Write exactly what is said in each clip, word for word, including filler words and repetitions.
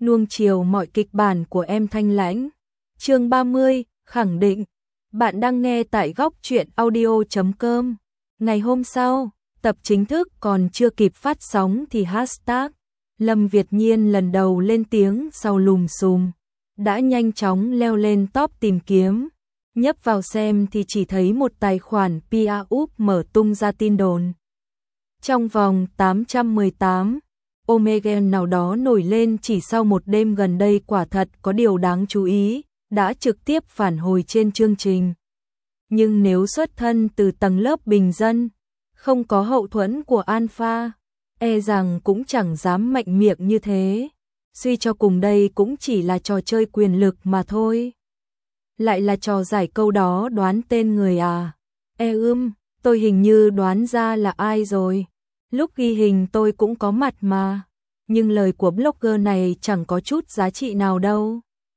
nuông chiều mọi kịch bản của em Thanh Lãnh. Chương ba mươi, khẳng định. Bạn đang nghe tại góc truyện audio chấm com. Ngày hôm sau, tập chính thức còn chưa kịp phát sóng thì hashtag Lâm Việt Nhiên lần đầu lên tiếng sau lùm xùm đã nhanh chóng leo lên top tìm kiếm. Nhấp vào xem thì chỉ thấy một tài khoản pê e úp mở tung ra tin đồn. Trong vòng tám trăm mười tám, Omega nào đó nổi lên chỉ sau một đêm gần đây quả thật có điều đáng chú ý, đã trực tiếp phản hồi trên chương trình. Nhưng nếu xuất thân từ tầng lớp bình dân, không có hậu thuẫn của Alpha, e rằng cũng chẳng dám mạnh miệng như thế. Suy cho cùng đây cũng chỉ là trò chơi quyền lực mà thôi. Lại là trò giải câu đó đoán tên người à? E ưm, tôi hình như đoán ra là ai rồi. Lúc ghi hình tôi cũng có mặt mà. Nhưng lời của blogger này chẳng có chút giá trị nào đâu.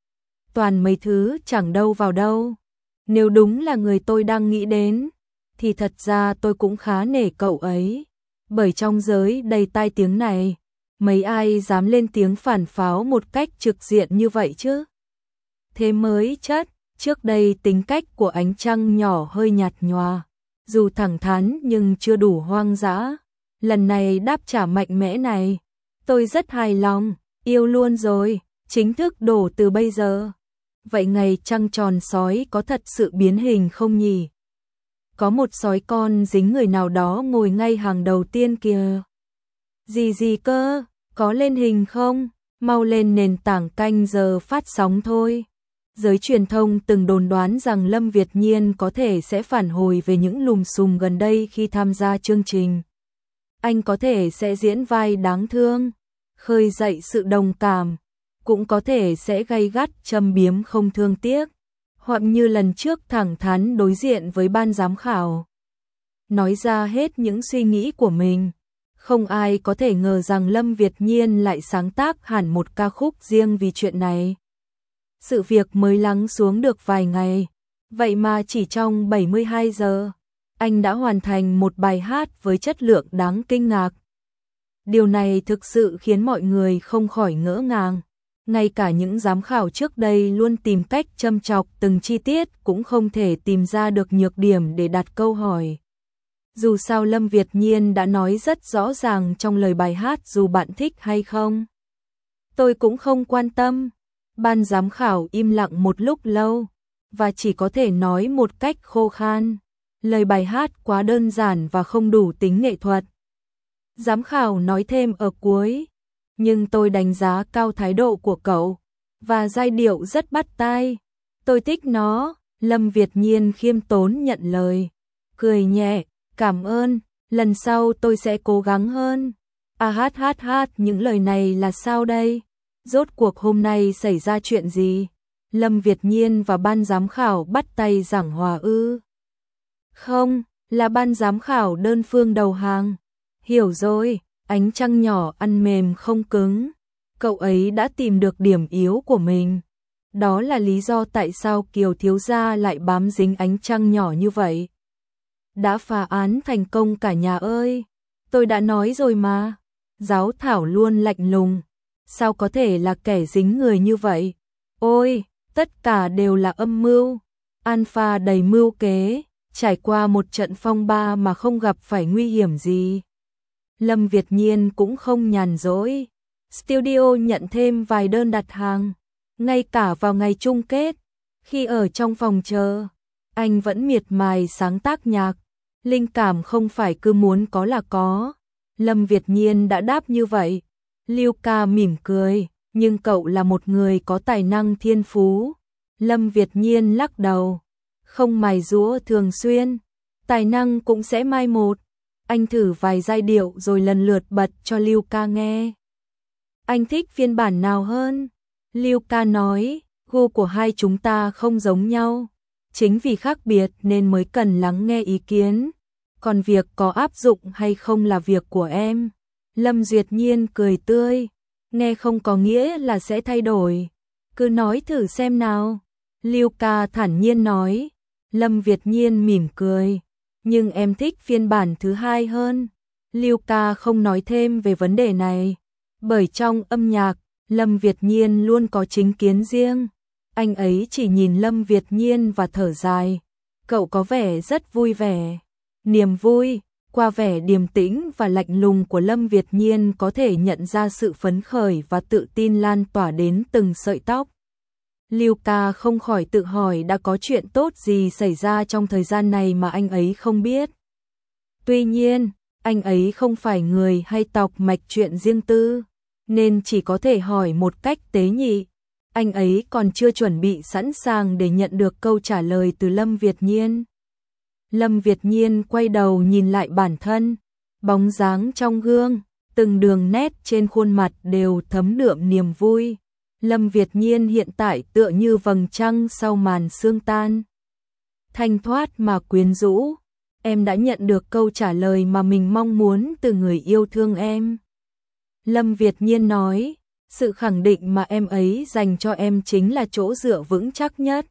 Toàn mấy thứ chẳng đâu vào đâu. Nếu đúng là người tôi đang nghĩ đến, thì thật ra tôi cũng khá nể cậu ấy. Bởi trong giới đầy tai tiếng này, mấy ai dám lên tiếng phản pháo một cách trực diện như vậy chứ? Thế mới chất, trước đây tính cách của ánh trăng nhỏ hơi nhạt nhòa, dù thẳng thắn nhưng chưa đủ hoang dã. Lần này đáp trả mạnh mẽ này, tôi rất hài lòng, yêu luôn rồi, chính thức đổ từ bây giờ. Vậy ngày trăng tròn sói có thật sự biến hình không nhỉ? Có một sói con dính người nào đó ngồi ngay hàng đầu tiên kìa. Gì gì cơ, có lên hình không? Mau lên nền tảng canh giờ phát sóng thôi. Giới truyền thông từng đồn đoán rằng Lâm Việt Nhiên có thể sẽ phản hồi về những lùm xùm gần đây khi tham gia chương trình. Anh có thể sẽ diễn vai đáng thương, khơi dậy sự đồng cảm, cũng có thể sẽ gay gắt châm biếm không thương tiếc, hoặc như lần trước thẳng thắn đối diện với ban giám khảo. Nói ra hết những suy nghĩ của mình. Không ai có thể ngờ rằng Lâm Việt Nhiên lại sáng tác hẳn một ca khúc riêng vì chuyện này. Sự việc mới lắng xuống được vài ngày, vậy mà chỉ trong bảy mươi hai giờ, anh đã hoàn thành một bài hát với chất lượng đáng kinh ngạc. Điều này thực sự khiến mọi người không khỏi ngỡ ngàng. Ngay cả những giám khảo trước đây luôn tìm cách châm chọc từng chi tiết cũng không thể tìm ra được nhược điểm để đặt câu hỏi. Dù sao Lâm Việt Nhiên đã nói rất rõ ràng trong lời bài hát dù bạn thích hay không. Tôi cũng không quan tâm. Ban giám khảo im lặng một lúc lâu, và chỉ có thể nói một cách khô khan. Lời bài hát quá đơn giản và không đủ tính nghệ thuật. Giám khảo nói thêm ở cuối, nhưng tôi đánh giá cao thái độ của cậu, và giai điệu rất bắt tai. Tôi thích nó, Lâm Việt Nhiên khiêm tốn nhận lời. Cười nhẹ, cảm ơn, lần sau tôi sẽ cố gắng hơn. À hát hát hát, những lời này là sao đây? Rốt cuộc hôm nay xảy ra chuyện gì? Lâm Việt Nhiên và ban giám khảo bắt tay giảng hòa ư? Không, là ban giám khảo đơn phương đầu hàng. Hiểu rồi, ánh trăng nhỏ ăn mềm không cứng. Cậu ấy đã tìm được điểm yếu của mình. Đó là lý do tại sao Kiều thiếu gia lại bám dính ánh trăng nhỏ như vậy. Đã phá án thành công cả nhà ơi. Tôi đã nói rồi mà. Giáo thảo luôn lạnh lùng. Sao có thể là kẻ dính người như vậy? Ôi, tất cả đều là âm mưu. Alpha đầy mưu kế, trải qua một trận phong ba mà không gặp phải nguy hiểm gì. Lâm Việt Nhiên cũng không nhàn rỗi. Studio nhận thêm vài đơn đặt hàng. Ngay cả vào ngày chung kết, khi ở trong phòng chờ, anh vẫn miệt mài sáng tác nhạc. Linh cảm không phải cứ muốn có là có. Lâm Việt Nhiên đã đáp như vậy. Lưu Ca mỉm cười, nhưng cậu là một người có tài năng thiên phú. Lâm Việt Nhiên lắc đầu, không mài giũa thường xuyên, tài năng cũng sẽ mai một. Anh thử vài giai điệu rồi lần lượt bật cho Lưu Ca nghe. Anh thích phiên bản nào hơn? Lưu Ca nói, gu của hai chúng ta không giống nhau. Chính vì khác biệt nên mới cần lắng nghe ý kiến. Còn việc có áp dụng hay không là việc của em. Lâm Duyệt Nhiên cười tươi, nghe không có nghĩa là sẽ thay đổi. Cứ nói thử xem nào. Lưu Ca thản nhiên nói. Lâm Việt Nhiên mỉm cười, nhưng em thích phiên bản thứ hai hơn. Lưu Ca không nói thêm về vấn đề này, bởi trong âm nhạc, Lâm Việt Nhiên luôn có chính kiến riêng. Anh ấy chỉ nhìn Lâm Việt Nhiên và thở dài. Cậu có vẻ rất vui vẻ. Niềm vui, qua vẻ điềm tĩnh và lạnh lùng của Lâm Việt Nhiên có thể nhận ra sự phấn khởi và tự tin lan tỏa đến từng sợi tóc. Lưu Ca không khỏi tự hỏi đã có chuyện tốt gì xảy ra trong thời gian này mà anh ấy không biết. Tuy nhiên, anh ấy không phải người hay tọc mạch chuyện riêng tư, nên chỉ có thể hỏi một cách tế nhị. Anh ấy còn chưa chuẩn bị sẵn sàng để nhận được câu trả lời từ Lâm Việt Nhiên. Lâm Việt Nhiên quay đầu nhìn lại bản thân, bóng dáng trong gương, từng đường nét trên khuôn mặt đều thấm đượm niềm vui. Lâm Việt Nhiên hiện tại tựa như vầng trăng sau màn sương tan. Thanh thoát mà quyến rũ, em đã nhận được câu trả lời mà mình mong muốn từ người yêu thương em. Lâm Việt Nhiên nói, sự khẳng định mà em ấy dành cho em chính là chỗ dựa vững chắc nhất.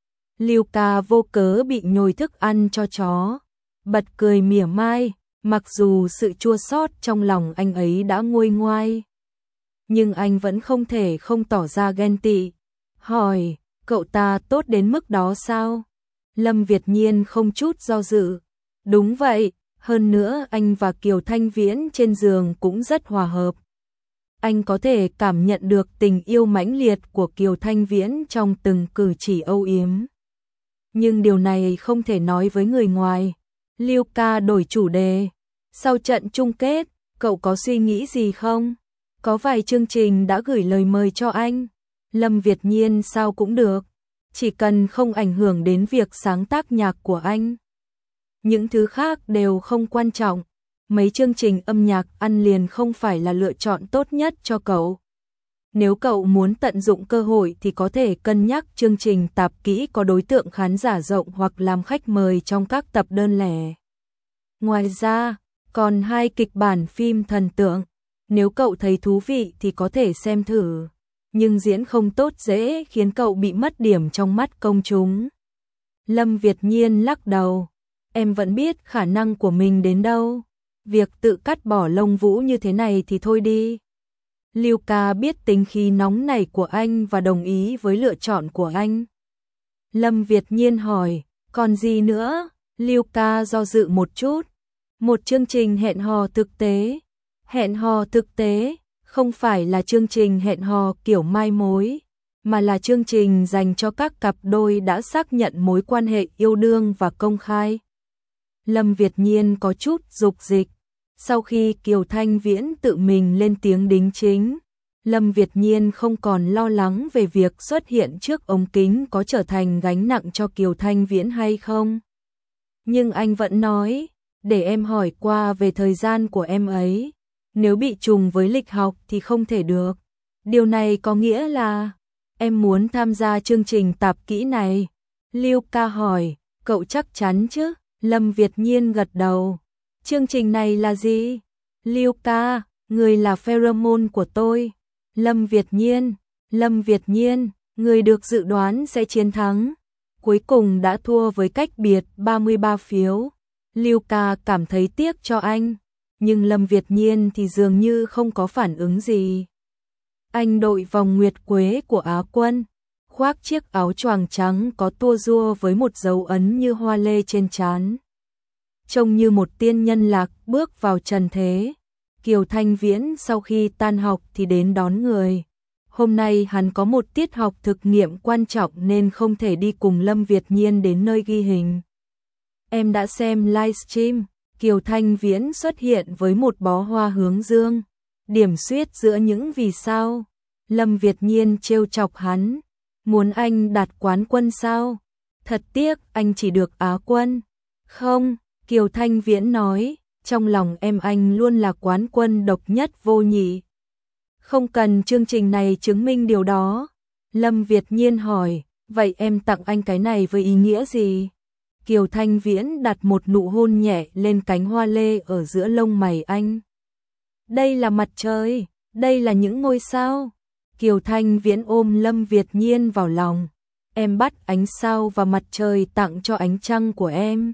Lưu Ca vô cớ bị nhồi thức ăn cho chó, bật cười mỉa mai, mặc dù sự chua xót trong lòng anh ấy đã nguôi ngoai. Nhưng anh vẫn không thể không tỏ ra ghen tị. Hỏi, cậu ta tốt đến mức đó sao? Lâm Việt Nhiên không chút do dự. Đúng vậy, hơn nữa anh và Kiều Thanh Viễn trên giường cũng rất hòa hợp. Anh có thể cảm nhận được tình yêu mãnh liệt của Kiều Thanh Viễn trong từng cử chỉ âu yếm. Nhưng điều này không thể nói với người ngoài. Lưu Ca đổi chủ đề. Sau trận chung kết, cậu có suy nghĩ gì không? Có vài chương trình đã gửi lời mời cho anh. Lâm Việt Nhiên sao cũng được, chỉ cần không ảnh hưởng đến việc sáng tác nhạc của anh. Những thứ khác đều không quan trọng. Mấy chương trình âm nhạc ăn liền không phải là lựa chọn tốt nhất cho cậu. Nếu cậu muốn tận dụng cơ hội thì có thể cân nhắc chương trình tạp kỹ có đối tượng khán giả rộng hoặc làm khách mời trong các tập đơn lẻ. Ngoài ra, còn hai kịch bản phim thần tượng. Nếu cậu thấy thú vị thì có thể xem thử. Nhưng diễn không tốt dễ khiến cậu bị mất điểm trong mắt công chúng. Lâm Việt Nhiên lắc đầu. Em vẫn biết khả năng của mình đến đâu. Việc tự cắt bỏ lông vũ như thế này thì thôi đi. Lưu Ca biết tính khí nóng nảy của anh và đồng ý với lựa chọn của anh. Lâm Việt Nhiên hỏi, còn gì nữa? Lưu Ca do dự một chút. Một chương trình hẹn hò thực tế. Hẹn hò thực tế không phải là chương trình hẹn hò kiểu mai mối, mà là chương trình dành cho các cặp đôi đã xác nhận mối quan hệ yêu đương và công khai. Lâm Việt Nhiên có chút dục dịch. Sau khi Kiều Thanh Viễn tự mình lên tiếng đính chính, Lâm Việt Nhiên không còn lo lắng về việc xuất hiện trước ống kính có trở thành gánh nặng cho Kiều Thanh Viễn hay không. Nhưng anh vẫn nói, để em hỏi qua về thời gian của em ấy. Nếu bị trùng với lịch học thì không thể được. Điều này có nghĩa là em muốn tham gia chương trình tạp kỹ này. Lưu Ca hỏi, cậu chắc chắn chứ? Lâm Việt Nhiên gật đầu. Chương trình này là gì? Lưu Ca, người là pheromone của tôi. Lâm Việt Nhiên, Lâm Việt Nhiên, người được dự đoán sẽ chiến thắng. Cuối cùng đã thua với cách biệt ba mươi ba phiếu. Lưu Ca cảm thấy tiếc cho anh. Nhưng Lâm Việt Nhiên thì dường như không có phản ứng gì. Anh đội vòng nguyệt quế của Á quân, khoác chiếc áo choàng trắng có tua rua với một dấu ấn như hoa lê trên trán. Trông như một tiên nhân lạc bước vào trần thế. Kiều Thanh Viễn sau khi tan học thì đến đón người. Hôm nay hắn có một tiết học thực nghiệm quan trọng nên không thể đi cùng Lâm Việt Nhiên đến nơi ghi hình. Em đã xem livestream. Kiều Thanh Viễn xuất hiện với một bó hoa hướng dương, điểm xuyết giữa những vì sao. Lâm Việt Nhiên trêu chọc hắn, muốn anh đạt quán quân sao? Thật tiếc anh chỉ được Á quân. Không, Kiều Thanh Viễn nói, trong lòng em anh luôn là quán quân độc nhất vô nhị. Không cần chương trình này chứng minh điều đó. Lâm Việt Nhiên hỏi, vậy em tặng anh cái này với ý nghĩa gì? Kiều Thanh Viễn đặt một nụ hôn nhẹ lên cánh hoa lê ở giữa lông mày anh. Đây là mặt trời, đây là những ngôi sao. Kiều Thanh Viễn ôm Lâm Việt Nhiên vào lòng. Em bắt ánh sao và mặt trời tặng cho ánh trăng của em.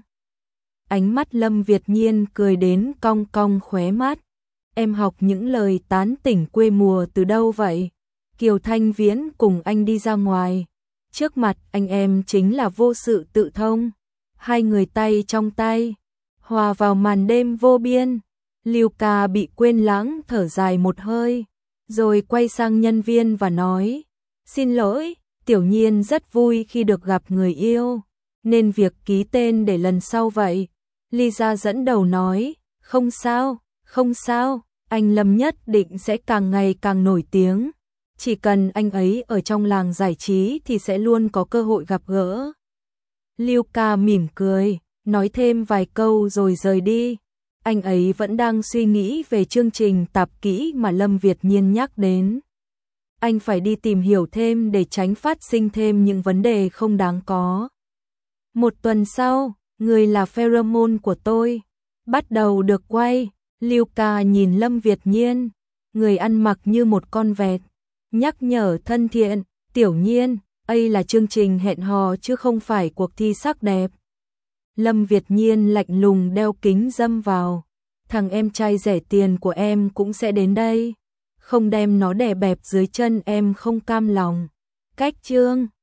Ánh mắt Lâm Việt Nhiên cười đến cong cong khóe mắt. Em học những lời tán tỉnh quê mùa từ đâu vậy? Kiều Thanh Viễn cùng anh đi ra ngoài. Trước mặt anh em chính là vô sự tự thông. Hai người tay trong tay, hòa vào màn đêm vô biên. Lưu Ca bị quên lãng thở dài một hơi, rồi quay sang nhân viên và nói, xin lỗi, Tiểu Nhiên rất vui khi được gặp người yêu, nên việc ký tên để lần sau vậy. Lisa dẫn đầu nói, không sao, không sao, anh Lâm nhất định sẽ càng ngày càng nổi tiếng. Chỉ cần anh ấy ở trong làng giải trí thì sẽ luôn có cơ hội gặp gỡ. Lưu Ca mỉm cười, nói thêm vài câu rồi rời đi. Anh ấy vẫn đang suy nghĩ về chương trình tạp kỹ mà Lâm Việt Nhiên nhắc đến. Anh phải đi tìm hiểu thêm để tránh phát sinh thêm những vấn đề không đáng có. Một tuần sau, Người là pheromone của tôi bắt đầu được quay. Lưu Ca nhìn Lâm Việt Nhiên, người ăn mặc như một con vẹt, nhắc nhở thân thiện, Tiểu Nhiên, đây là chương trình hẹn hò chứ không phải cuộc thi sắc đẹp. Lâm Việt Nhiên lạnh lùng đeo kính râm vào, thằng em trai rẻ tiền của em cũng sẽ đến đây, không đem nó đè bẹp dưới chân em không cam lòng. Cách chương